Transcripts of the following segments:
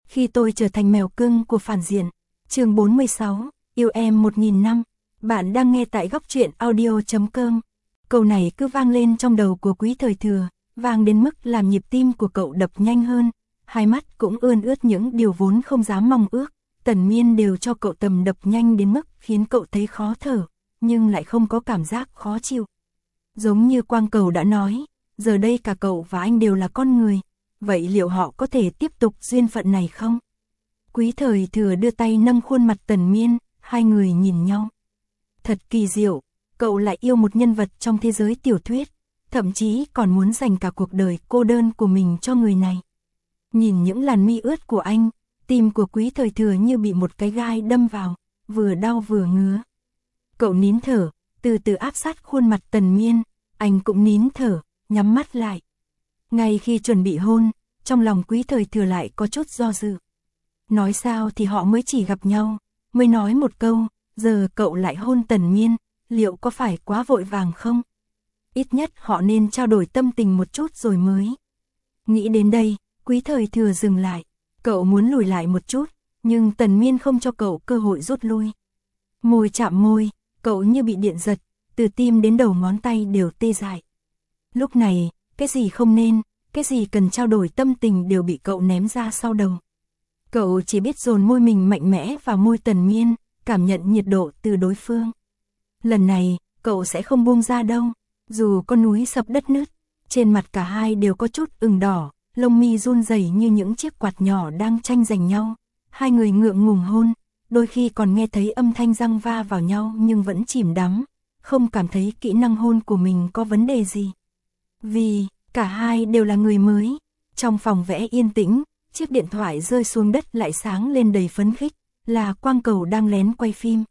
Khi tôi trở thành mèo cưng của phản diện. Chương 46, yêu em 1000 năm. Bạn đang nghe tại góc truyện audio.com. Câu này cứ vang lên trong đầu của Quý Thời Thừa, vang đến mức làm nhịp tim của cậu đập nhanh hơn, hai mắt cũng ươn ướt những điều vốn không dám mong ước. Tần Miên đều cho cậu tầm đập nhanh đến mức khiến cậu thấy khó thở, nhưng lại không có cảm giác khó chịu. Giống như Quang Cầu đã nói, giờ đây cả cậu và anh đều là con người, vậy liệu họ có thể tiếp tục duyên phận này không? Quý Thời Thừa đưa tay nâng khuôn mặt Tần Miên, hai người nhìn nhau. Thật kỳ diệu, cậu lại yêu một nhân vật trong thế giới tiểu thuyết, thậm chí còn muốn dành cả cuộc đời cô đơn của mình cho người này. Nhìn những làn mi ướt của anh, tim của Quý Thời Thừa như bị một cái gai đâm vào, vừa đau vừa ngứa. Cậu nín thở, từ từ áp sát khuôn mặt Tần Miên, anh cũng nín thở, nhắm mắt lại. Ngay khi chuẩn bị hôn, trong lòng Quý Thời Thừa lại có chút do dự. Nói sao thì họ mới chỉ gặp nhau, mới nói một câu, giờ cậu lại hôn Tần Miên, liệu có phải quá vội vàng không? Ít nhất họ nên trao đổi tâm tình một chút rồi mới. Nghĩ đến đây, Quý Thời Thừa dừng lại, cậu muốn lùi lại một chút, nhưng Tần Miên không cho cậu cơ hội rút lui. Môi chạm môi, cậu như bị điện giật, từ tim đến đầu ngón tay đều tê dại. Lúc này, cái gì không nên, cái gì cần trao đổi tâm tình đều bị cậu ném ra sau đầu. Cậu chỉ biết dồn môi mình mạnh mẽ vào môi Tần Miên, cảm nhận nhiệt độ từ đối phương. Lần này, cậu sẽ không buông ra đâu, dù con núi sập đất nứt, trên mặt cả hai đều có chút ửng đỏ, lông mi run rẩy như những chiếc quạt nhỏ đang tranh giành nhau. Hai người ngượng ngùng hôn, đôi khi còn nghe thấy âm thanh răng va vào nhau nhưng vẫn chìm đắm, không cảm thấy kỹ năng hôn của mình có vấn đề gì. Vì, cả hai đều là người mới. Trong phòng vẽ yên tĩnh, chiếc điện thoại rơi xuống đất lại sáng lên đầy phấn khích, là Quang Cầu đang lén quay phim.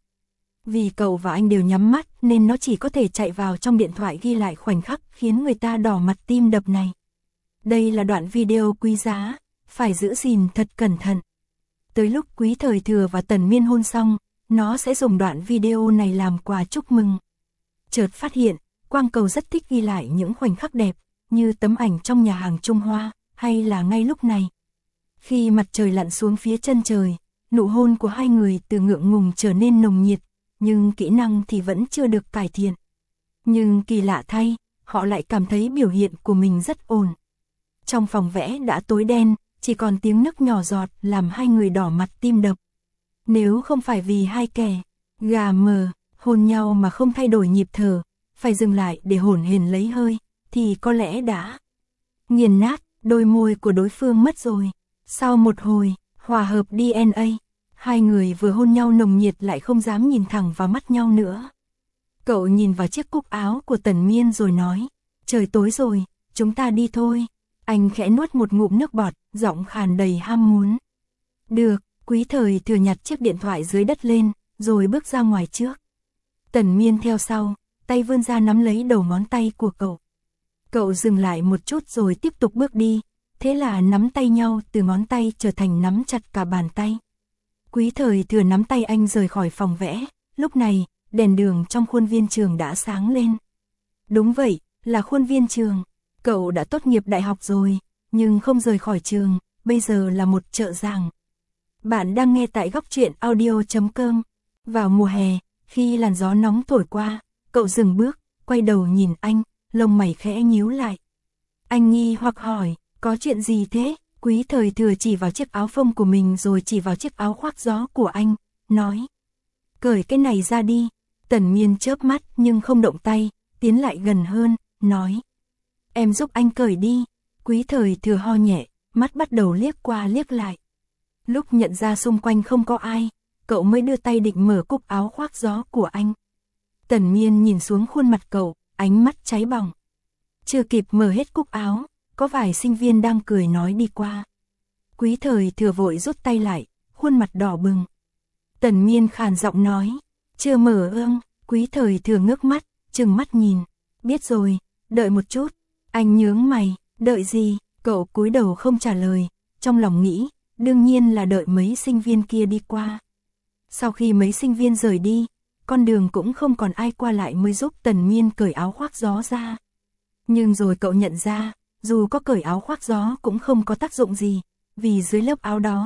Vì cậu và anh đều nhắm mắt nên nó chỉ có thể chạy vào trong điện thoại ghi lại khoảnh khắc khiến người ta đỏ mặt tim đập này. Đây là đoạn video quý giá, phải giữ gìn thật cẩn thận. Tới lúc Quý Thời Thừa và Tần Miên hôn xong, nó sẽ dùng đoạn video này làm quà chúc mừng. Chợt phát hiện, Quang Cầu rất thích ghi lại những khoảnh khắc đẹp, như tấm ảnh trong nhà hàng Trung Hoa, hay là ngay lúc này. Khi mặt trời lặn xuống phía chân trời, nụ hôn của hai người từ ngượng ngùng trở nên nồng nhiệt, nhưng kỹ năng thì vẫn chưa được cải thiện. Nhưng kỳ lạ thay, họ lại cảm thấy biểu hiện của mình rất ổn. Trong phòng vẽ đã tối đen, chỉ còn tiếng nấc nhỏ giọt làm hai người đỏ mặt tim đập. Nếu không phải vì hai kẻ gà mờ hôn nhau mà không thay đổi nhịp thở, phải dừng lại để hổn hển lấy hơi, thì có lẽ đã nghiền nát đôi môi của đối phương mất rồi. Sau một hồi hòa hợp DNA, hai người vừa hôn nhau nồng nhiệt lại không dám nhìn thẳng vào mắt nhau nữa. Cậu nhìn vào chiếc cúc áo của Tần Miên rồi nói, trời tối rồi, chúng ta đi thôi. Anh khẽ nuốt một ngụm nước bọt, giọng khàn đầy ham muốn. Được, Quý Thời Thừa nhặt chiếc điện thoại dưới đất lên, rồi bước ra ngoài trước. Tần Miên theo sau, tay vươn ra nắm lấy đầu ngón tay của cậu. Cậu dừng lại một chút rồi tiếp tục bước đi, thế là nắm tay nhau từ ngón tay trở thành nắm chặt cả bàn tay. Quý Thời Thừa nắm tay anh rời khỏi phòng vẽ, lúc này, đèn đường trong khuôn viên trường đã sáng lên. Đúng vậy, là khuôn viên trường. Cậu đã tốt nghiệp đại học rồi, nhưng không rời khỏi trường, bây giờ là một trợ giảng. Bạn đang nghe tại góc truyện audio.com. Vào mùa hè, khi làn gió nóng thổi qua, cậu dừng bước, quay đầu nhìn anh, lông mày khẽ nhíu lại. Anh nghi hoặc hỏi, có chuyện gì thế? Quý Thời Thừa chỉ vào chiếc áo phông của mình rồi chỉ vào chiếc áo khoác gió của anh, nói. Cởi cái này ra đi. Tần Miên chớp mắt nhưng không động tay, tiến lại gần hơn, nói. Em giúp anh cởi đi. Quý Thời Thừa ho nhẹ, mắt bắt đầu liếc qua liếc lại. Lúc nhận ra xung quanh không có ai, cậu mới đưa tay định mở cúc áo khoác gió của anh. Tần Miên nhìn xuống khuôn mặt cậu, ánh mắt cháy bỏng. Chưa kịp mở hết cúc áo, có vài sinh viên đang cười nói đi qua. Quý Thời Thừa vội rút tay lại, khuôn mặt đỏ bừng. Tần Miên khàn giọng nói, chưa mở ương. Quý Thời Thừa ngước mắt, trừng mắt nhìn. Biết rồi, đợi một chút. Anh nhướng mày, đợi gì? Cậu cúi đầu không trả lời, trong lòng nghĩ, đương nhiên là đợi mấy sinh viên kia đi qua. Sau khi mấy sinh viên rời đi, con đường cũng không còn ai qua lại mới giúp Tần Miên cởi áo khoác gió ra. Nhưng rồi cậu nhận ra, dù có cởi áo khoác gió cũng không có tác dụng gì, vì dưới lớp áo đó,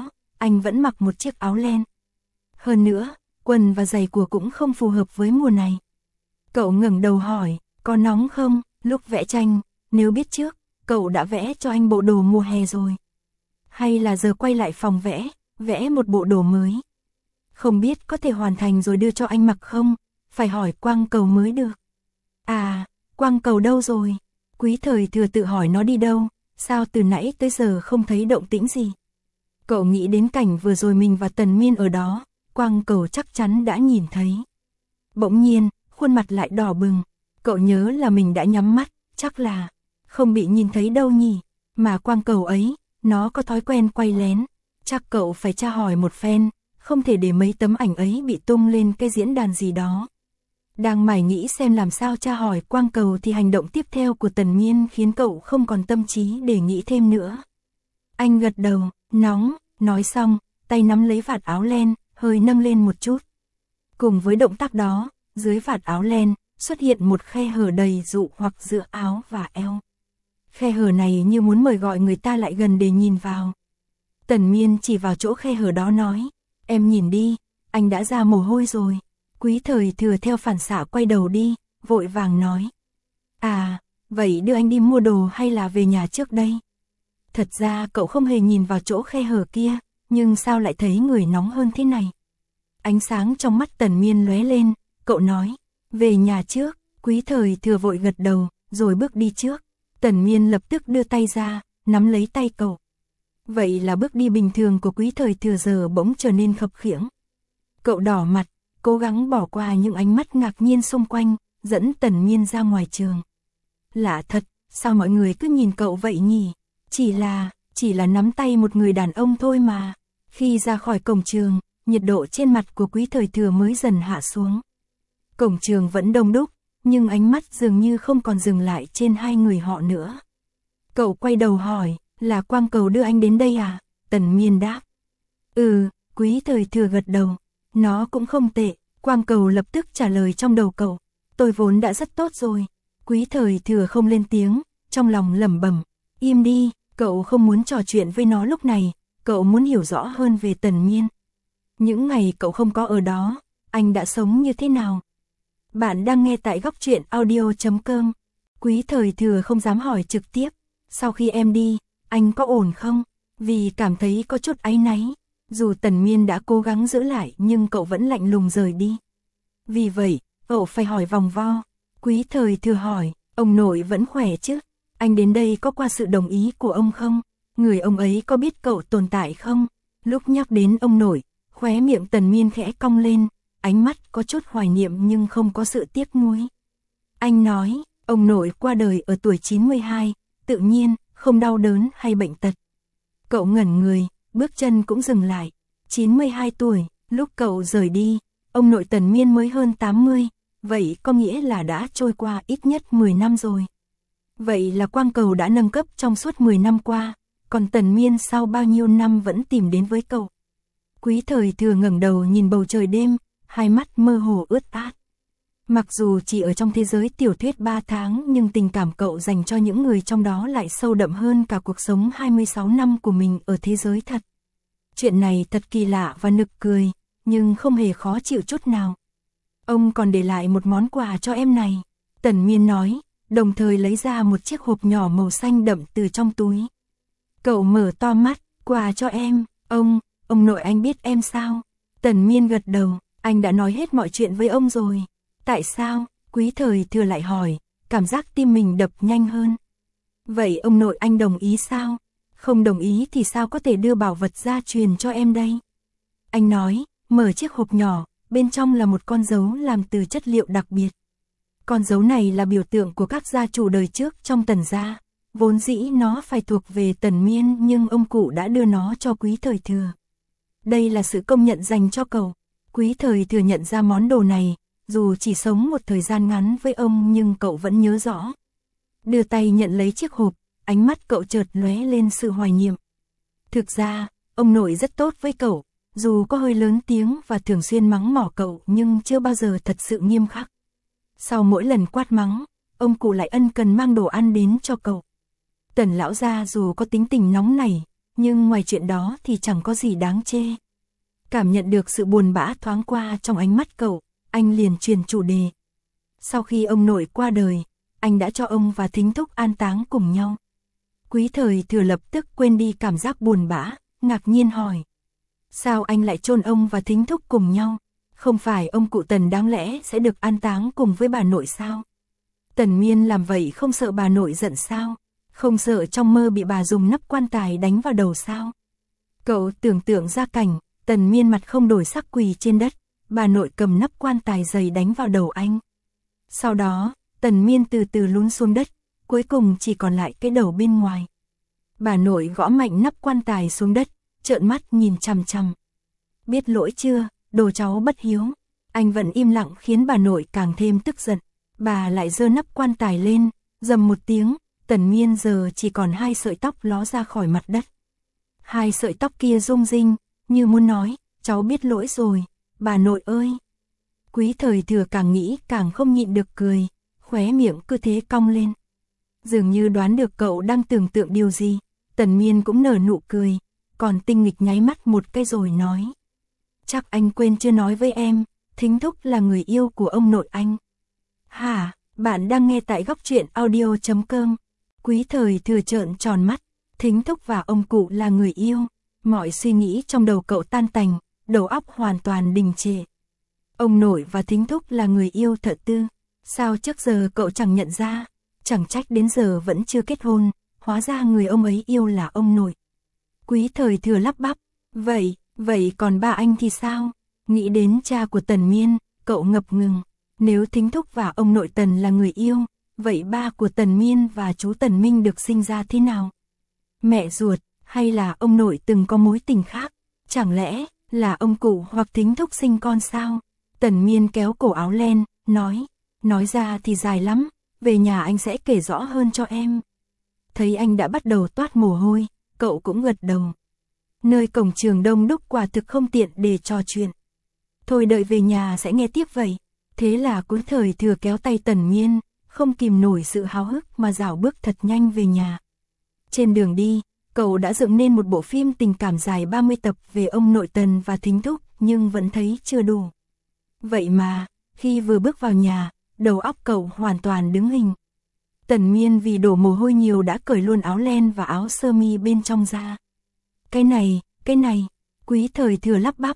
anh vẫn mặc một chiếc áo len. Hơn nữa, quần và giày của cũng không phù hợp với mùa này. Cậu ngẩng đầu hỏi, có nóng không? Lúc vẽ tranh, nếu biết trước, cậu đã vẽ cho anh bộ đồ mùa hè rồi. Hay là giờ quay lại phòng vẽ, vẽ một bộ đồ mới? Không biết có thể hoàn thành rồi đưa cho anh mặc không? Phải hỏi Quang Cầu mới được. À, Quang Cầu đâu rồi? Quý Thời Thừa tự hỏi nó đi đâu, sao từ nãy tới giờ không thấy động tĩnh gì? Cậu nghĩ đến cảnh vừa rồi mình và Tần Miên ở đó, Quang Cầu chắc chắn đã nhìn thấy. Bỗng nhiên, khuôn mặt lại đỏ bừng, cậu nhớ là mình đã nhắm mắt, chắc là không bị nhìn thấy đâu nhỉ, mà Quang Cầu ấy, nó có thói quen quay lén, chắc cậu phải tra hỏi một phen, không thể để mấy tấm ảnh ấy bị tung lên cái diễn đàn gì đó. Đang mải nghĩ xem làm sao tra hỏi Quang Cầu thì hành động tiếp theo của Tần Miên khiến cậu không còn tâm trí để nghĩ thêm nữa. Anh gật đầu, nóng, nói xong, tay nắm lấy vạt áo len, hơi nâng lên một chút. Cùng với động tác đó, dưới vạt áo len, xuất hiện một khe hở đầy dụ hoặc giữa áo và eo. Khe hở này như muốn mời gọi người ta lại gần để nhìn vào. Tần Miên chỉ vào chỗ khe hở đó nói, em nhìn đi, anh đã ra mồ hôi rồi. Quý Thời Thừa theo phản xạ quay đầu đi, vội vàng nói. À, vậy đưa anh đi mua đồ hay là về nhà trước đây? Thật ra cậu không hề nhìn vào chỗ khe hở kia, nhưng sao lại thấy người nóng hơn thế này? Ánh sáng trong mắt Tần Miên lóe lên, cậu nói, về nhà trước. Quý Thời Thừa vội gật đầu, rồi bước đi trước. Tần Miên lập tức đưa tay ra, nắm lấy tay cậu. Vậy là bước đi bình thường của Quý Thời Thừa giờ bỗng trở nên khập khiễng. Cậu đỏ mặt, cố gắng bỏ qua những ánh mắt ngạc nhiên xung quanh, dẫn Tần Miên ra ngoài trường. Lạ thật, sao mọi người cứ nhìn cậu vậy nhỉ? Chỉ là nắm tay một người đàn ông thôi mà. Khi ra khỏi cổng trường, nhiệt độ trên mặt của Quý Thời Thừa mới dần hạ xuống. Cổng trường vẫn đông đúc, nhưng ánh mắt dường như không còn dừng lại trên hai người họ nữa. Cậu quay đầu hỏi, là Quang Cầu đưa anh đến đây à? Tần Miên đáp. Ừ, Quý Thời Thừa gật đầu. Nó cũng không tệ, Quang Cầu lập tức trả lời trong đầu cậu. Tôi vốn đã rất tốt rồi. Quý Thời Thừa không lên tiếng, trong lòng lẩm bẩm. Im đi, cậu không muốn trò chuyện với nó lúc này, cậu muốn hiểu rõ hơn về Tần Miên. Những ngày cậu không có ở đó, anh đã sống như thế nào? Bạn đang nghe tại góc truyện audio.com. Quý Thời Thừa không dám hỏi trực tiếp. Sau khi em đi, anh có ổn không? Vì cảm thấy có chút áy náy. Dù Tần Miên đã cố gắng giữ lại nhưng cậu vẫn lạnh lùng rời đi. Vì vậy, cậu phải hỏi vòng vo. Quý Thời Thừa hỏi, ông nội vẫn khỏe chứ? Anh đến đây có qua sự đồng ý của ông không? Người ông ấy có biết cậu tồn tại không? Lúc nhắc đến ông nội, khóe miệng Tần Miên khẽ cong lên, ánh mắt có chút hoài niệm nhưng không có sự tiếc nuối. Anh nói, ông nội qua đời ở tuổi 92, tự nhiên, không đau đớn hay bệnh tật. Cậu ngẩn người, bước chân cũng dừng lại. 92 tuổi, lúc cậu rời đi, ông nội Tần Miên mới hơn 80, vậy có nghĩa là đã trôi qua ít nhất 10 năm rồi. Vậy là Quang Cầu đã nâng cấp trong suốt 10 năm qua, còn Tần Miên sau bao nhiêu năm vẫn tìm đến với cậu. Quý Thời Thừa ngẩng đầu nhìn bầu trời đêm, hai mắt mơ hồ ướt át. Mặc dù chỉ ở trong thế giới tiểu thuyết 3 tháng nhưng tình cảm cậu dành cho những người trong đó lại sâu đậm hơn cả cuộc sống 26 năm của mình ở thế giới thật. Chuyện này thật kỳ lạ và nực cười, nhưng không hề khó chịu chút nào. Ông còn để lại một món quà cho em này, Tần Miên nói, đồng thời lấy ra một chiếc hộp nhỏ màu xanh đậm từ trong túi. Cậu mở to mắt, quà cho em, ông nội anh biết em sao? Tần Miên gật đầu, anh đã nói hết mọi chuyện với ông rồi. Tại sao? Quý Thời Thừa lại hỏi, cảm giác tim mình đập nhanh hơn. Vậy ông nội anh đồng ý sao? Không đồng ý thì sao có thể đưa bảo vật gia truyền cho em đây? Anh nói, mở chiếc hộp nhỏ, bên trong là một con dấu làm từ chất liệu đặc biệt. Con dấu này là biểu tượng của các gia chủ đời trước trong Tần gia. Vốn dĩ nó phải thuộc về Tần Miên nhưng ông cụ đã đưa nó cho Quý Thời Thừa. Đây là sự công nhận dành cho cậu. Quý Thời Thừa nhận ra món đồ này, dù chỉ sống một thời gian ngắn với ông nhưng cậu vẫn nhớ rõ. Đưa tay nhận lấy chiếc hộp, ánh mắt cậu chợt lóe lên sự hoài niệm. Thực ra, ông nội rất tốt với cậu, dù có hơi lớn tiếng và thường xuyên mắng mỏ cậu nhưng chưa bao giờ thật sự nghiêm khắc. Sau mỗi lần quát mắng, ông cụ lại ân cần mang đồ ăn đến cho cậu. Tần lão gia dù có tính tình nóng nảy, nhưng ngoài chuyện đó thì chẳng có gì đáng chê. Cảm nhận được sự buồn bã thoáng qua trong ánh mắt cậu, anh liền chuyển chủ đề. Sau khi ông nội qua đời, anh đã cho ông và Thính Thúc an táng cùng nhau. Quý Thời Thừa lập tức quên đi cảm giác buồn bã, ngạc nhiên hỏi. Sao anh lại chôn ông và Thính Thúc cùng nhau? Không phải ông cụ Tần đáng lẽ sẽ được an táng cùng với bà nội sao? Tần Miên làm vậy không sợ bà nội giận sao? Không sợ trong mơ bị bà dùng nắp quan tài đánh vào đầu sao? Cậu tưởng tượng ra cảnh, Tần Miên mặt không đổi sắc quỳ trên đất, bà nội cầm nắp quan tài dày đánh vào đầu anh. Sau đó, Tần Miên từ từ lún xuống đất, cuối cùng chỉ còn lại cái đầu bên ngoài. Bà nội gõ mạnh nắp quan tài xuống đất, trợn mắt nhìn chằm chằm. Biết lỗi chưa, đồ cháu bất hiếu. Anh vẫn im lặng khiến bà nội càng thêm tức giận. Bà lại giơ nắp quan tài lên, rầm một tiếng, Tần Miên giờ chỉ còn 2 sợi tóc ló ra khỏi mặt đất. 2 sợi tóc kia rung rinh, như muốn nói, cháu biết lỗi rồi, bà nội ơi. Quý Thời Thừa càng nghĩ càng không nhịn được cười, khóe miệng cứ thế cong lên. Dường như đoán được cậu đang tưởng tượng điều gì, Tần Miên cũng nở nụ cười, còn Tinh Nghịch nháy mắt một cái rồi nói. Chắc anh quên chưa nói với em, Thính Thúc là người yêu của ông nội anh. Hả, bạn đang nghe tại góc truyện audio.com. Quý Thời Thừa trợn tròn mắt, Thính Thúc và ông cụ là người yêu. Mọi suy nghĩ trong đầu cậu tan tành, đầu óc hoàn toàn đình trệ. Ông nội và Thính Thúc là người yêu thật tư. Sao trước giờ cậu chẳng nhận ra, chẳng trách đến giờ vẫn chưa kết hôn, hóa ra người ông ấy yêu là ông nội. Quý Thời Thừa lắp bắp, vậy còn ba anh thì sao? Nghĩ đến cha của Tần Miên, cậu ngập ngừng. Nếu Thính Thúc và ông nội Tần là người yêu, vậy ba của Tần Miên và chú Tần Minh được sinh ra thế nào? Mẹ ruột, hay là ông nội từng có mối tình khác? Chẳng lẽ là ông cụ hoặc Thính Thúc sinh con sao? Tần Miên kéo cổ áo len, nói ra thì dài lắm, về nhà anh sẽ kể rõ hơn cho em. Thấy anh đã bắt đầu toát mồ hôi, cậu cũng gật đầu. Nơi cổng trường đông đúc quả thực không tiện để trò chuyện. Thôi đợi về nhà sẽ nghe tiếp vậy. Thế là Quý Thời Thừa kéo tay Tần Miên, không kìm nổi sự háo hức mà dạo bước thật nhanh về nhà. Trên đường đi, cậu đã dựng nên một bộ phim tình cảm dài 30 tập về ông nội Tần và Thính Thúc, nhưng vẫn thấy chưa đủ. Vậy mà, khi vừa bước vào nhà, đầu óc cậu hoàn toàn đứng hình. Tần Miên vì đổ mồ hôi nhiều đã cởi luôn áo len và áo sơ mi bên trong ra. Cái này, Quý Thời Thừa lắp bắp,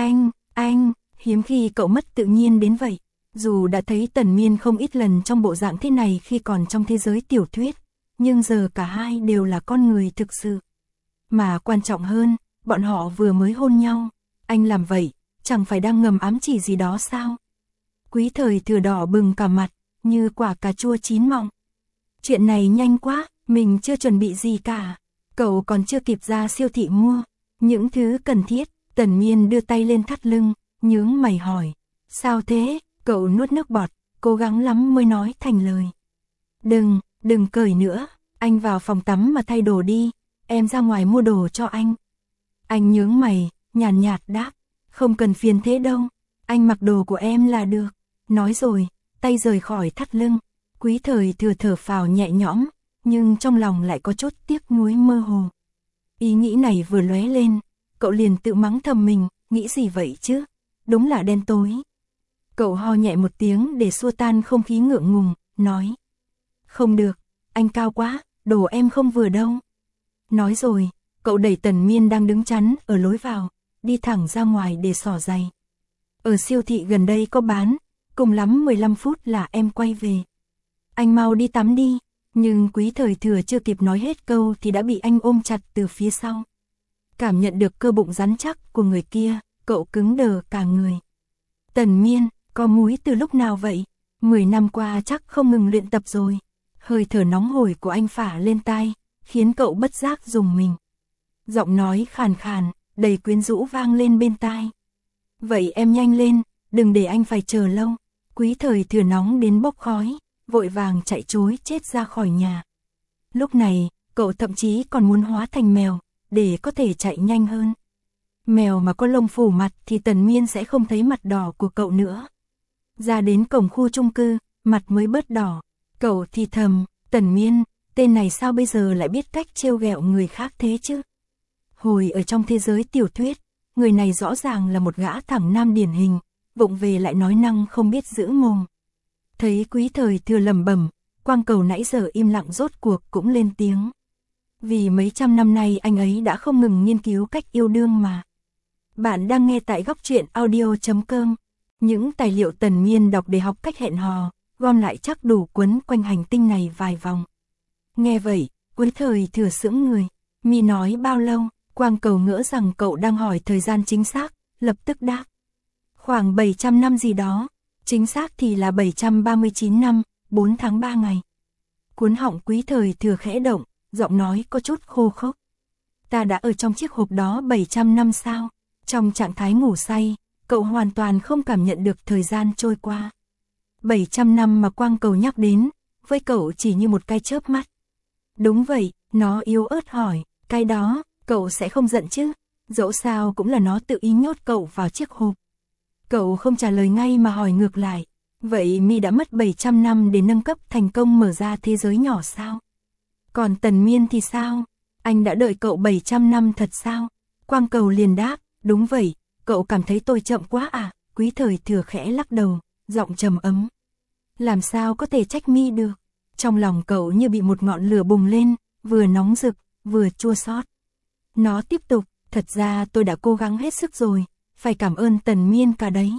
anh, hiếm khi cậu mất tự nhiên đến vậy. Dù đã thấy Tần Miên không ít lần trong bộ dạng thế này khi còn trong thế giới tiểu thuyết, nhưng giờ cả hai đều là con người thực sự. Mà quan trọng hơn, bọn họ vừa mới hôn nhau, anh làm vậy, chẳng phải đang ngầm ám chỉ gì đó sao? Quý Thời Thừa đỏ bừng cả mặt, như quả cà chua chín mọng. Chuyện này nhanh quá, mình chưa chuẩn bị gì cả. Cậu còn chưa kịp ra siêu thị mua những thứ cần thiết. Tần Miên đưa tay lên thắt lưng, nhướng mày hỏi. Sao thế? Cậu nuốt nước bọt, cố gắng lắm mới nói thành lời. Đừng cởi nữa, anh vào phòng tắm mà thay đồ đi, em ra ngoài mua đồ cho anh. Anh nhướng mày, nhàn nhạt đáp. Không cần phiền thế đâu, anh mặc đồ của em là được. Nói rồi, tay rời khỏi thắt lưng. Quý Thời Thừa thở phào nhẹ nhõm, nhưng trong lòng lại có chút tiếc nuối mơ hồ. Ý nghĩ này vừa lóe lên, cậu liền tự mắng thầm mình, nghĩ gì vậy chứ? Đúng là đen tối. Cậu ho nhẹ một tiếng để xua tan không khí ngượng ngùng, nói. Không được, anh cao quá, đồ em không vừa đâu. Nói rồi, cậu đẩy Tần Miên đang đứng chắn ở lối vào, đi thẳng ra ngoài để xỏ giày. Ở siêu thị gần đây có bán, cùng lắm 15 phút là em quay về. Anh mau đi tắm đi, nhưng Quý Thời Thừa chưa kịp nói hết câu thì đã bị anh ôm chặt từ phía sau. Cảm nhận được cơ bụng rắn chắc của người kia, cậu cứng đờ cả người. Tần Miên, có múi từ lúc nào vậy? 10 năm qua chắc không ngừng luyện tập rồi. Hơi thở nóng hổi của anh phả lên tai, khiến cậu bất giác rùng mình. Giọng nói khàn khàn, đầy quyến rũ vang lên bên tai. Vậy em nhanh lên, đừng để anh phải chờ lâu. Quý Thời Thừa nóng đến bốc khói, vội vàng chạy trối chết ra khỏi nhà. Lúc này, cậu thậm chí còn muốn hóa thành mèo, để có thể chạy nhanh hơn. Mèo mà có lông phủ mặt thì Tần Miên sẽ không thấy mặt đỏ của cậu nữa. Ra đến cổng khu chung cư, mặt mới bớt đỏ. Cậu thì thầm, Tần Miên, tên này sao bây giờ lại biết cách trêu ghẹo người khác thế chứ? Hồi ở trong thế giới tiểu thuyết, người này rõ ràng là một gã thẳng nam điển hình, vụng về lại nói năng không biết giữ mồm. Thấy Quý Thời Thừa lẩm bẩm, Quang Cầu nãy giờ im lặng rốt cuộc cũng lên tiếng. Vì mấy trăm năm nay anh ấy đã không ngừng nghiên cứu cách yêu đương mà. Bạn đang nghe tại góc truyện audio.com. Những tài liệu Tần Miên đọc để học cách hẹn hò, gom lại chắc đủ quấn quanh hành tinh này vài vòng. Nghe vậy, Quý Thời Thừa sững người. Mi nói bao lâu? Quang Cầu ngỡ rằng cậu đang hỏi thời gian chính xác, lập tức đáp. Khoảng 700 năm gì đó, chính xác thì là 739 năm, 4 tháng 3 ngày. Cuốn họng Quý Thời Thừa khẽ động, giọng nói có chút khô khốc. Ta đã ở trong chiếc hộp đó 700 năm sao? Trong trạng thái ngủ say, cậu hoàn toàn không cảm nhận được thời gian trôi qua. 700 năm mà Quang Cầu nhắc đến, với cậu chỉ như một cái chớp mắt. Đúng vậy, nó yếu ớt hỏi, cái đó, cậu sẽ không giận chứ? Dẫu sao cũng là nó tự ý nhốt cậu vào chiếc hộp. Cậu không trả lời ngay mà hỏi ngược lại. Vậy Mi đã mất 700 năm để nâng cấp thành công mở ra thế giới nhỏ sao? Còn Tần Miên thì sao? Anh đã đợi cậu 700 năm thật sao? Quang Cầu liền đáp, đúng vậy, cậu cảm thấy tôi chậm quá à? Quý Thời Thừa khẽ lắc đầu, giọng trầm ấm. Làm sao có thể trách Mi được? Trong lòng cậu như bị một ngọn lửa bùng lên, vừa nóng rực, vừa chua xót. Nó tiếp tục, thật ra tôi đã cố gắng hết sức rồi, phải cảm ơn Tần Miên cả đấy.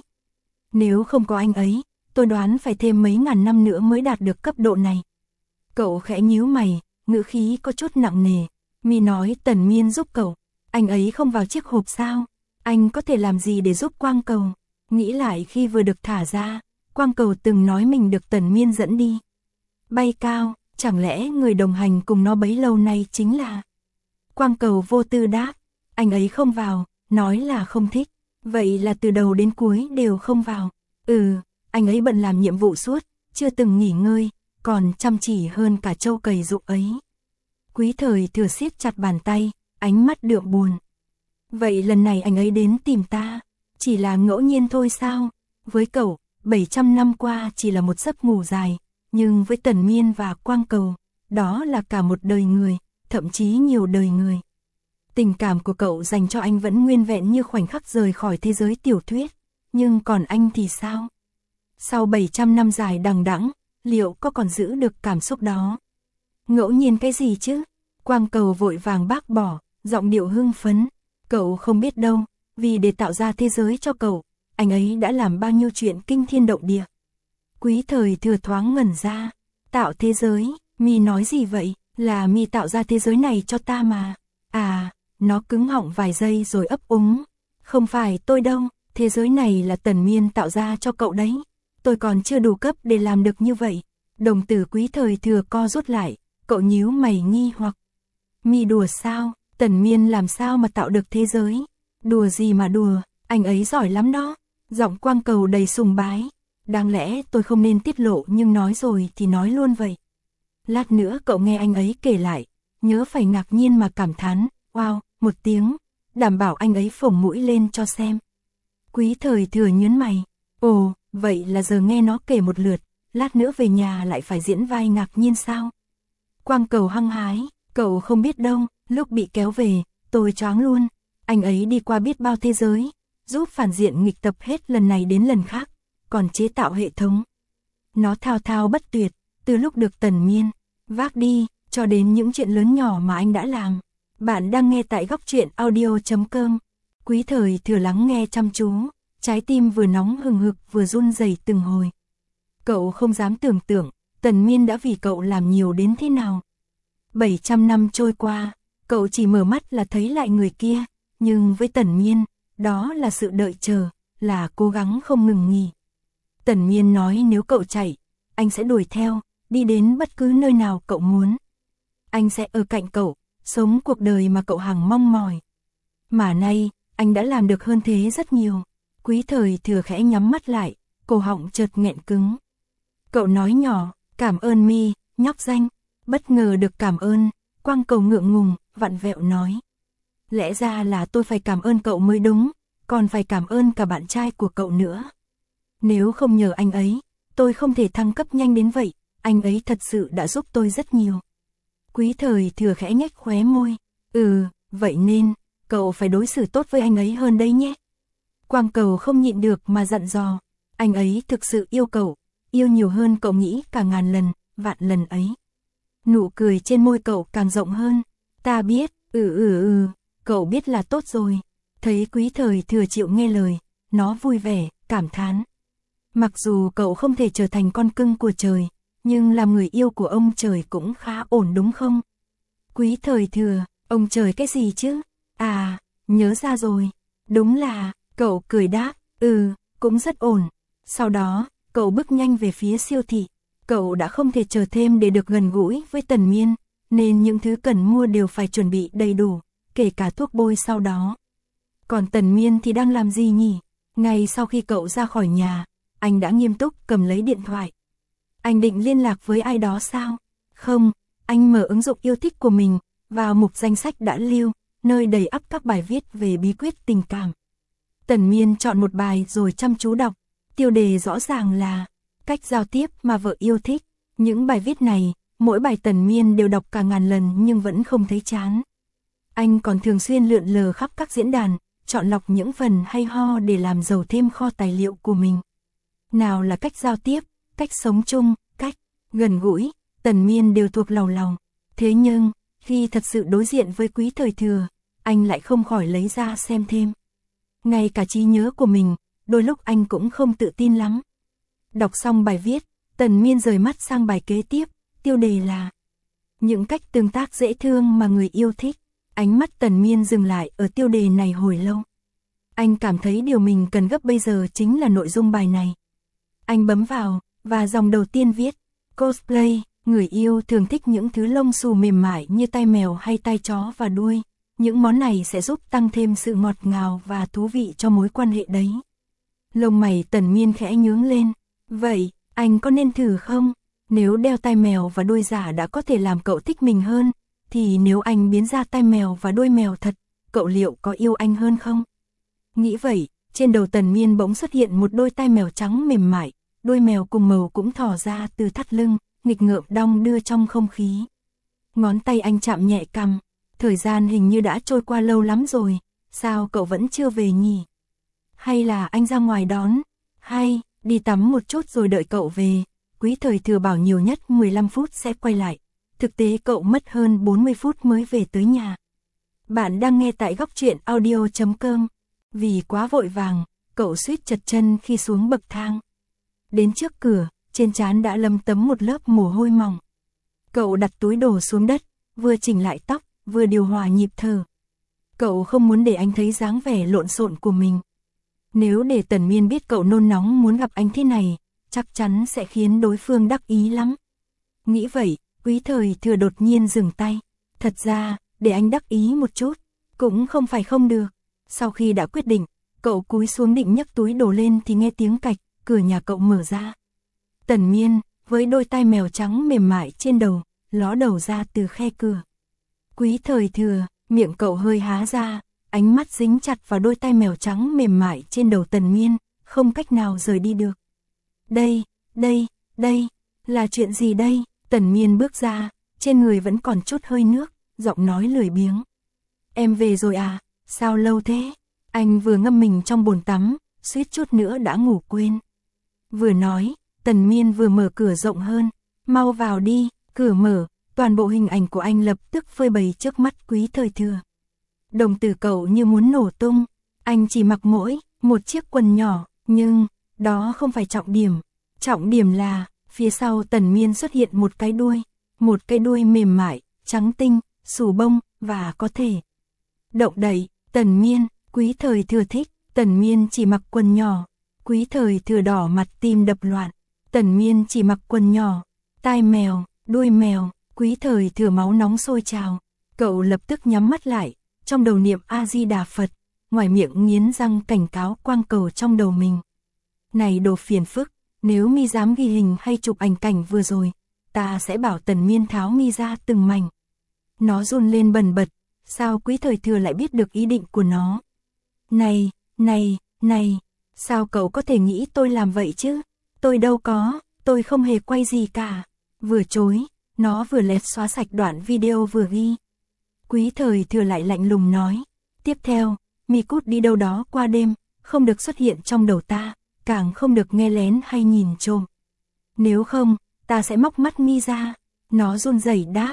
Nếu không có anh ấy, tôi đoán phải thêm mấy ngàn năm nữa mới đạt được cấp độ này. Cậu khẽ nhíu mày, ngữ khí có chút nặng nề. Mi nói Tần Miên giúp cậu, anh ấy không vào chiếc hộp sao? Anh có thể làm gì để giúp Quang Cầu? Nghĩ lại khi vừa được thả ra, Quang Cầu từng nói mình được Tần Miên dẫn đi. Bay cao, chẳng lẽ người đồng hành cùng nó bấy lâu nay chính là... Quang Cầu vô tư đáp, anh ấy không vào, nói là không thích. Vậy là từ đầu đến cuối đều không vào. Anh ấy bận làm nhiệm vụ suốt, chưa từng nghỉ ngơi, còn chăm chỉ hơn cả trâu cày ruộng ấy. Quý Thời Thừa siết chặt bàn tay, ánh mắt đượm buồn. Vậy lần này anh ấy đến tìm ta, chỉ là ngẫu nhiên thôi sao? Với cậu, 700 năm qua chỉ là một giấc ngủ dài, nhưng với Tần Miên và Quang Cầu, đó là cả một đời người, thậm chí nhiều đời người. Tình cảm của cậu dành cho anh vẫn nguyên vẹn như khoảnh khắc rời khỏi thế giới tiểu thuyết, nhưng còn anh thì sao? Sau 700 năm dài đằng đẵng, liệu có còn giữ được cảm xúc đó? Ngẫu nhiên cái gì chứ? Quang Cầu vội vàng bác bỏ, giọng điệu hưng phấn. Cậu không biết đâu, vì để tạo ra thế giới cho cậu, anh ấy đã làm bao nhiêu chuyện kinh thiên động địa. Quý Thời Thừa thoáng ngẩn ra. Tạo thế giới, Mi nói gì vậy? Là Mi tạo ra thế giới này cho ta mà. À, nó cứng họng vài giây rồi ấp úng. Không phải tôi đâu, thế giới này là Tần Miên tạo ra cho cậu đấy. Tôi còn chưa đủ cấp để làm được như vậy. Đồng tử Quý Thời Thừa co rút lại, cậu nhíu mày nghi hoặc. Mi đùa sao? Tần Miên làm sao mà tạo được thế giới? Đùa gì mà đùa, anh ấy giỏi lắm đó. Giọng Quang Cầu đầy sùng bái. Đáng lẽ tôi không nên tiết lộ nhưng nói rồi thì nói luôn vậy. Lát nữa cậu nghe anh ấy kể lại, nhớ phải ngạc nhiên mà cảm thán, wow, một tiếng, đảm bảo anh ấy phồng mũi lên cho xem. Quý Thời Thừa nhớn mày, ồ, vậy là giờ nghe nó kể một lượt, lát nữa về nhà lại phải diễn vai ngạc nhiên sao? Quang Cầu hăng hái, cậu không biết đâu, lúc bị kéo về, tôi choáng luôn, anh ấy đi qua biết bao thế giới, giúp phản diện nghịch tập hết lần này đến lần khác, còn chế tạo hệ thống. Nó thao thao bất tuyệt, từ lúc được Tần Miên vác đi, cho đến những chuyện lớn nhỏ mà anh đã làm. Bạn đang nghe tại góc truyện audio.com. Quý Thời Thừa lắng nghe chăm chú, trái tim vừa nóng hừng hực vừa run rẩy từng hồi. Cậu không dám tưởng tượng, Tần Miên đã vì cậu làm nhiều đến thế nào. 700 năm trôi qua, cậu chỉ mở mắt là thấy lại người kia, nhưng với Tần Miên, đó là sự đợi chờ, là cố gắng không ngừng nghỉ. Tần Miên nói nếu cậu chạy, anh sẽ đuổi theo, đi đến bất cứ nơi nào cậu muốn. Anh sẽ ở cạnh cậu, sống cuộc đời mà cậu hằng mong mỏi. Mà nay, anh đã làm được hơn thế rất nhiều. Quý Thời Thừa khẽ nhắm mắt lại, cổ họng chợt nghẹn cứng. Cậu nói nhỏ, cảm ơn Mi, nhóc danh. Bất ngờ được cảm ơn, Quang Cầu ngượng ngùng, vặn vẹo nói. Lẽ ra là tôi phải cảm ơn cậu mới đúng, còn phải cảm ơn cả bạn trai của cậu nữa. Nếu không nhờ anh ấy, tôi không thể thăng cấp nhanh đến vậy, anh ấy thật sự đã giúp tôi rất nhiều. Quý Thời Thừa khẽ nhếch khóe môi, vậy nên, cậu phải đối xử tốt với anh ấy hơn đấy nhé. Quang Cầu không nhịn được mà dặn dò, anh ấy thực sự yêu cậu, yêu nhiều hơn cậu nghĩ cả ngàn lần, vạn lần ấy. Nụ cười trên môi cậu càng rộng hơn, ta biết, cậu biết là tốt rồi. Thấy Quý Thời Thừa chịu nghe lời, nó vui vẻ, cảm thán. Mặc dù cậu không thể trở thành con cưng của trời, nhưng làm người yêu của ông trời cũng khá ổn đúng không? Quý Thời Thừa, ông trời cái gì chứ? À, nhớ ra rồi. Đúng là, cậu cười đáp, cũng rất ổn. Sau đó, cậu bước nhanh về phía siêu thị. Cậu đã không thể chờ thêm để được gần gũi với Tần Miên, nên những thứ cần mua đều phải chuẩn bị đầy đủ, kể cả thuốc bôi sau đó. Còn Tần Miên thì đang làm gì nhỉ? Ngay sau khi cậu ra khỏi nhà, anh đã nghiêm túc cầm lấy điện thoại. Anh định liên lạc với ai đó sao? Không, anh mở ứng dụng yêu thích của mình, vào mục danh sách đã lưu, nơi đầy ắp các bài viết về bí quyết tình cảm. Tần Miên chọn một bài rồi chăm chú đọc, tiêu đề rõ ràng là cách giao tiếp mà vợ yêu thích. Những bài viết này, mỗi bài Tần Miên đều đọc cả ngàn lần nhưng vẫn không thấy chán. Anh còn thường xuyên lượn lờ khắp các diễn đàn, chọn lọc những phần hay ho để làm giàu thêm kho tài liệu của mình. Nào là cách giao tiếp, cách sống chung, cách gần gũi, Tần Miên đều thuộc lầu lầu. Thế nhưng, khi thật sự đối diện với Quý Thời Thừa, anh lại không khỏi lấy ra xem thêm. Ngay cả trí nhớ của mình, đôi lúc anh cũng không tự tin lắm. Đọc xong bài viết, Tần Miên rời mắt sang bài kế tiếp, tiêu đề là những cách tương tác dễ thương mà người yêu thích. Ánh mắt Tần Miên dừng lại ở tiêu đề này hồi lâu. Anh cảm thấy điều mình cần gấp bây giờ chính là nội dung bài này. Anh bấm vào, và dòng đầu tiên viết, cosplay, người yêu thường thích những thứ lông xù mềm mại như tai mèo hay tai chó và đuôi. Những món này sẽ giúp tăng thêm sự ngọt ngào và thú vị cho mối quan hệ đấy. Lông mày Tần Miên khẽ nhướng lên. Vậy, anh có nên thử không? Nếu đeo tai mèo và đuôi giả đã có thể làm cậu thích mình hơn, thì nếu anh biến ra tai mèo và đuôi mèo thật, cậu liệu có yêu anh hơn không? Nghĩ vậy, trên đầu Tần Miên bỗng xuất hiện một đôi tai mèo trắng mềm mại, đuôi mèo cùng màu cũng thò ra từ thắt lưng, nghịch ngợm đong đưa trong không khí. Ngón tay anh chạm nhẹ cằm, thời gian hình như đã trôi qua lâu lắm rồi, sao cậu vẫn chưa về nhỉ? Hay là anh ra ngoài đón? Hay, đi tắm một chút rồi đợi cậu về. Quý Thời Thừa bảo nhiều nhất 15 phút sẽ quay lại. Thực tế cậu mất hơn 40 phút mới về tới nhà. Bạn đang nghe tại góc truyện audio.com. Vì quá vội vàng, cậu suýt trật chân khi xuống bậc thang. Đến trước cửa, trên trán đã lấm tấm một lớp mồ hôi mỏng. Cậu đặt túi đồ xuống đất, vừa chỉnh lại tóc, vừa điều hòa nhịp thở. Cậu không muốn để anh thấy dáng vẻ lộn xộn của mình. Nếu để Tần Miên biết cậu nôn nóng muốn gặp anh thế này, chắc chắn sẽ khiến đối phương đắc ý lắm. Nghĩ vậy, Quý Thời Thừa đột nhiên dừng tay. Thật ra, để anh đắc ý một chút, cũng không phải không được. Sau khi đã quyết định, cậu cúi xuống định nhấc túi đồ lên thì nghe tiếng cạch, cửa nhà cậu mở ra. Tần Miên, với đôi tai mèo trắng mềm mại trên đầu, ló đầu ra từ khe cửa. Quý Thời Thừa, miệng cậu hơi há ra, ánh mắt dính chặt vào đôi tai mèo trắng mềm mại trên đầu Tần Miên, không cách nào rời đi được. Đây, là chuyện gì đây? Tần Miên bước ra, trên người vẫn còn chút hơi nước, giọng nói lười biếng. Em về rồi à, sao lâu thế? Anh vừa ngâm mình trong bồn tắm, suýt chút nữa đã ngủ quên. Vừa nói, Tần Miên vừa mở cửa rộng hơn. Mau vào đi, cửa mở, toàn bộ hình ảnh của anh lập tức phơi bày trước mắt Quý Thời Thừa. Đồng tử cậu như muốn nổ tung, anh chỉ mặc mỗi một chiếc quần nhỏ, nhưng đó không phải trọng điểm. Trọng điểm là, phía sau Tần Miên xuất hiện một cái đuôi mềm mại, trắng tinh, xù bông, và có thể động đậy. Tần Miên, Quý Thời Thừa thích. Tần Miên chỉ mặc quần nhỏ. Quý Thời Thừa đỏ mặt tim đập loạn. Tần Miên chỉ mặc quần nhỏ, tai mèo, đuôi mèo. Quý Thời Thừa máu nóng sôi trào. Cậu lập tức nhắm mắt lại, trong đầu niệm A Di Đà Phật, ngoài miệng nghiến răng cảnh cáo Quang Cầu trong đầu mình. Này đồ phiền phức, nếu mi dám ghi hình hay chụp ảnh cảnh vừa rồi, ta sẽ bảo Tần Miên tháo mi ra từng mảnh. Nó run lên bần bật, sao Quý Thời Thừa lại biết được ý định của nó? Này, sao cậu có thể nghĩ tôi làm vậy chứ? Tôi đâu có, tôi không hề quay gì cả. Vừa chối, nó vừa lẹt xóa sạch đoạn video vừa ghi. Quý Thời Thừa lại lạnh lùng nói, Tiếp theo, mi cút đi đâu đó qua đêm, không được xuất hiện trong đầu ta, càng không được nghe lén hay nhìn trộm. Nếu không, ta sẽ móc mắt mi ra. Nó run rẩy đáp,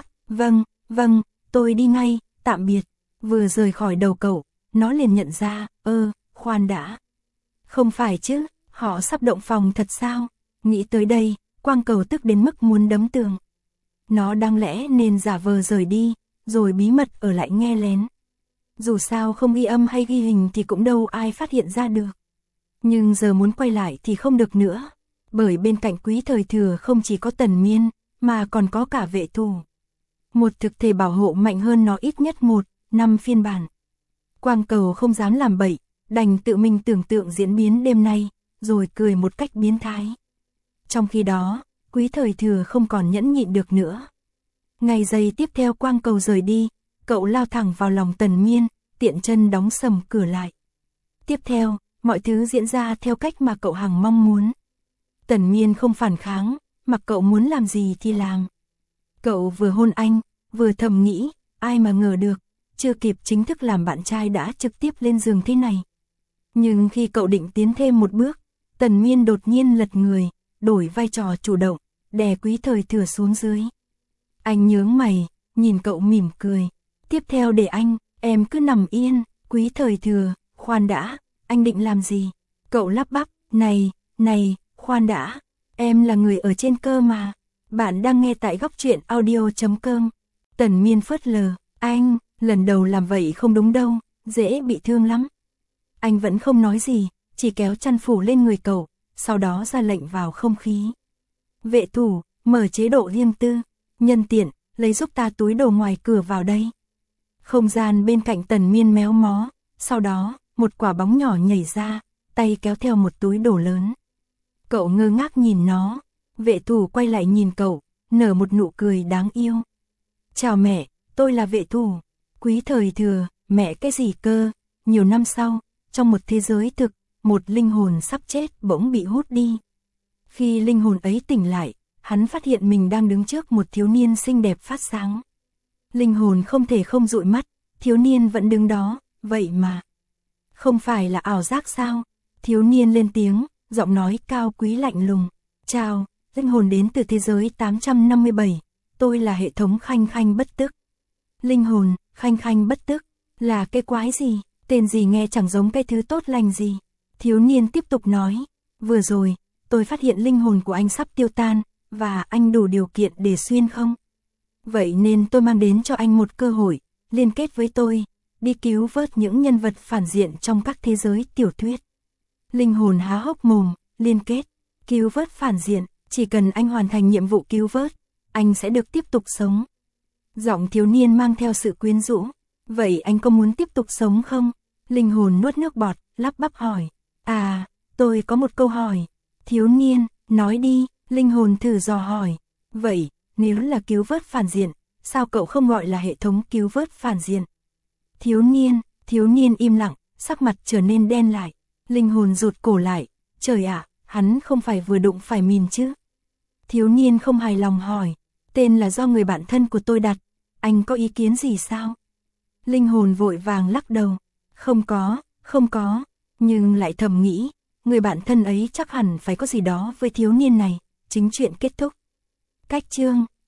vâng, tôi đi ngay, tạm biệt. Vừa rời khỏi đầu cậu, nó liền nhận ra, khoan đã. Không phải chứ, họ sắp động phòng thật sao? Nghĩ tới đây, Quang Cầu tức đến mức muốn đấm tường. Nó đáng lẽ nên giả vờ rời đi, rồi bí mật ở lại nghe lén. Dù sao không ghi âm hay ghi hình thì cũng đâu ai phát hiện ra được. Nhưng giờ muốn quay lại thì không được nữa. Bởi bên cạnh Quý Thời Thừa không chỉ có Tần Miên, mà còn có cả Vệ Thủ. Một thực thể bảo hộ mạnh hơn nó ít nhất 5 phiên bản. Quang Cầu không dám làm bậy, đành tự mình tưởng tượng diễn biến đêm nay, rồi cười một cách biến thái. Trong khi đó, Quý Thời Thừa không còn nhẫn nhịn được nữa. Ngày giây tiếp theo Quang Cầu rời đi, cậu lao thẳng vào lòng Tần Miên, tiện chân đóng sầm cửa lại. Tiếp theo, mọi thứ diễn ra theo cách mà cậu hằng mong muốn. Tần Miên không phản kháng, mặc cậu muốn làm gì thì làm. Cậu vừa hôn anh, vừa thầm nghĩ, ai mà ngờ được, chưa kịp chính thức làm bạn trai đã trực tiếp lên giường thế này. Nhưng khi cậu định tiến thêm một bước, Tần Miên đột nhiên lật người, đổi vai trò chủ động, đè Quý Thời Thừa xuống dưới. Anh nhướng mày, nhìn cậu mỉm cười. Tiếp theo để anh, em cứ nằm yên. Quý Thời Thừa, khoan đã, anh định làm gì? Cậu lắp bắp, này, khoan đã, em là người ở trên cơ mà. Bạn đang nghe tại góc truyện audio.com. Tần Miên phớt lờ, anh, lần đầu làm vậy không đúng đâu, dễ bị thương lắm. Anh vẫn không nói gì, chỉ kéo chăn phủ lên người cậu, sau đó ra lệnh vào không khí. Vệ Thủ, mở chế độ riêng tư, nhân tiện, lấy giúp ta túi đồ ngoài cửa vào đây. Không gian bên cạnh Tần Miên méo mó, sau đó, một quả bóng nhỏ nhảy ra, tay kéo theo một túi đồ lớn. Cậu ngơ ngác nhìn nó, Vệ Thủ quay lại nhìn cậu, nở một nụ cười đáng yêu. Chào mẹ, tôi là Vệ Thủ. Quý Thời Thừa, mẹ cái gì cơ? Nhiều năm sau, trong một thế giới thực, một linh hồn sắp chết bỗng bị hút đi. Khi linh hồn ấy tỉnh lại, hắn phát hiện mình đang đứng trước một thiếu niên xinh đẹp phát sáng. Linh hồn không thể không dụi mắt, thiếu niên vẫn đứng đó, vậy mà. Không phải là ảo giác sao? Thiếu niên lên tiếng, giọng nói cao quý lạnh lùng. Chào, linh hồn đến từ thế giới 857, tôi là hệ thống Khanh Khanh bất tức. Linh hồn, Khanh Khanh bất tức, là cái quái gì? Tên gì nghe chẳng giống cái thứ tốt lành gì. Thiếu niên tiếp tục nói, vừa rồi, tôi phát hiện linh hồn của anh sắp tiêu tan, và anh đủ điều kiện để xuyên không? Vậy nên tôi mang đến cho anh một cơ hội, liên kết với tôi, đi cứu vớt những nhân vật phản diện trong các thế giới tiểu thuyết. Linh hồn há hốc mồm, liên kết, cứu vớt phản diện, chỉ cần anh hoàn thành nhiệm vụ cứu vớt, anh sẽ được tiếp tục sống. Giọng thiếu niên mang theo sự quyến rũ, vậy anh có muốn tiếp tục sống không? Linh hồn nuốt nước bọt, lắp bắp hỏi. À, tôi có một câu hỏi. Thiếu niên, nói đi, linh hồn thử dò hỏi. Vậy, nếu là cứu vớt phản diện, sao cậu không gọi là hệ thống cứu vớt phản diện? Thiếu niên im lặng, sắc mặt trở nên đen lại. Linh hồn rụt cổ lại, trời ạ, hắn không phải vừa đụng phải mìn chứ? Thiếu niên không hài lòng hỏi, tên là do người bạn thân của tôi đặt, anh có ý kiến gì sao? Linh hồn vội vàng lắc đầu, không có, nhưng lại thầm nghĩ, người bạn thân ấy chắc hẳn phải có gì đó với thiếu niên này. Chính chuyện kết thúc. Cách chương